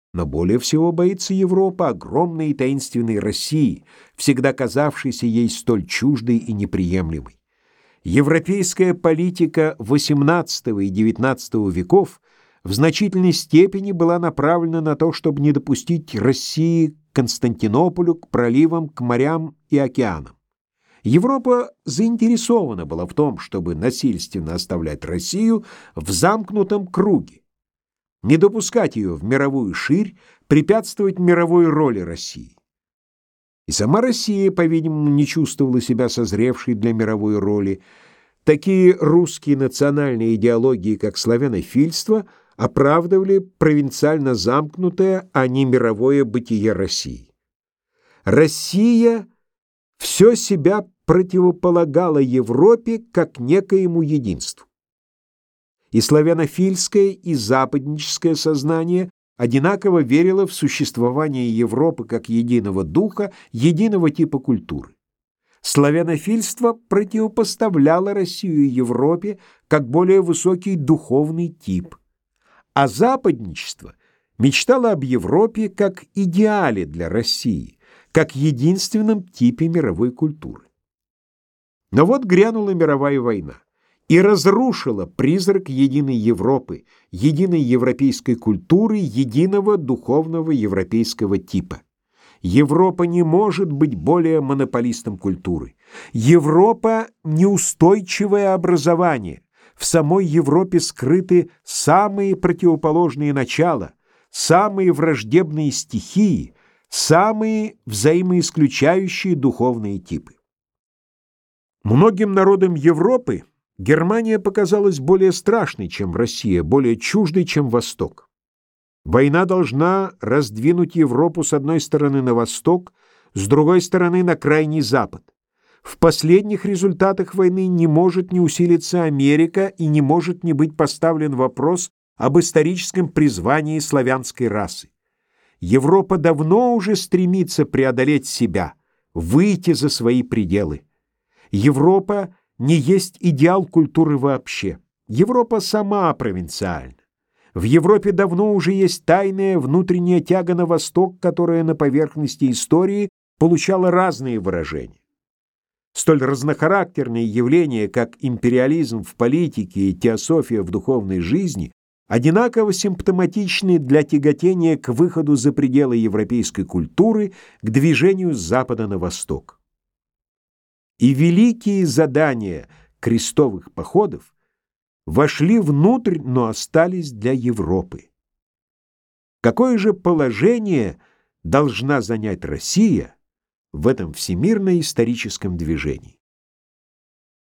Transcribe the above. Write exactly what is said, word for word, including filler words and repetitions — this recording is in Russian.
Но более всего боится Европа огромной и таинственной России, всегда казавшейся ей столь чуждой и неприемлемой. Европейская политика восемнадцатого и девятнадцатого веков в значительной степени была направлена на то, чтобы не допустить России к Константинополю, к проливам, к морям и океанам. Европа заинтересована была в том, чтобы насильственно оставлять Россию в замкнутом круге, не допускать ее в мировую ширь, препятствовать мировой роли России. И сама Россия, по-видимому, не чувствовала себя созревшей для мировой роли. Такие русские национальные идеологии, как славянофильство, оправдывали провинциально замкнутое, а не мировое бытие России. Россия все себя противополагала Европе как некоему единству. И славянофильское, и западническое сознание одинаково верило в существование Европы как единого духа, единого типа культуры. Славянофильство противопоставляло Россию Европе как более высокий духовный тип, а западничество мечтало об Европе как идеале для России, как единственном типе мировой культуры. Но вот грянула мировая война и разрушила призрак единой Европы, единой европейской культуры, единого духовного европейского типа. Европа не может быть более монополистом культуры. Европа — неустойчивое образование. В самой Европе скрыты самые противоположные начала, самые враждебные стихии, самые взаимоисключающие духовные типы. Многим народам Европы Германия показалась более страшной, чем Россия, более чуждой, чем Восток. Война должна раздвинуть Европу с одной стороны на восток, с другой стороны на крайний запад. В последних результатах войны не может не усилиться Америка и не может не быть поставлен вопрос об историческом призвании славянской расы. Европа давно уже стремится преодолеть себя, выйти за свои пределы. Европа не есть идеал культуры вообще. Европа сама провинциальна. В Европе давно уже есть тайная внутренняя тяга на восток, которая на поверхности истории получала разные выражения. Столь разнохарактерные явления, как империализм в политике и теософия в духовной жизни, одинаково симптоматичны для тяготения к выходу за пределы европейской культуры, к движению с запада на восток. И великие задания крестовых походов вошли внутрь, но остались для Европы. Какое же положение должна занять Россия в этом всемирно-историческом движении?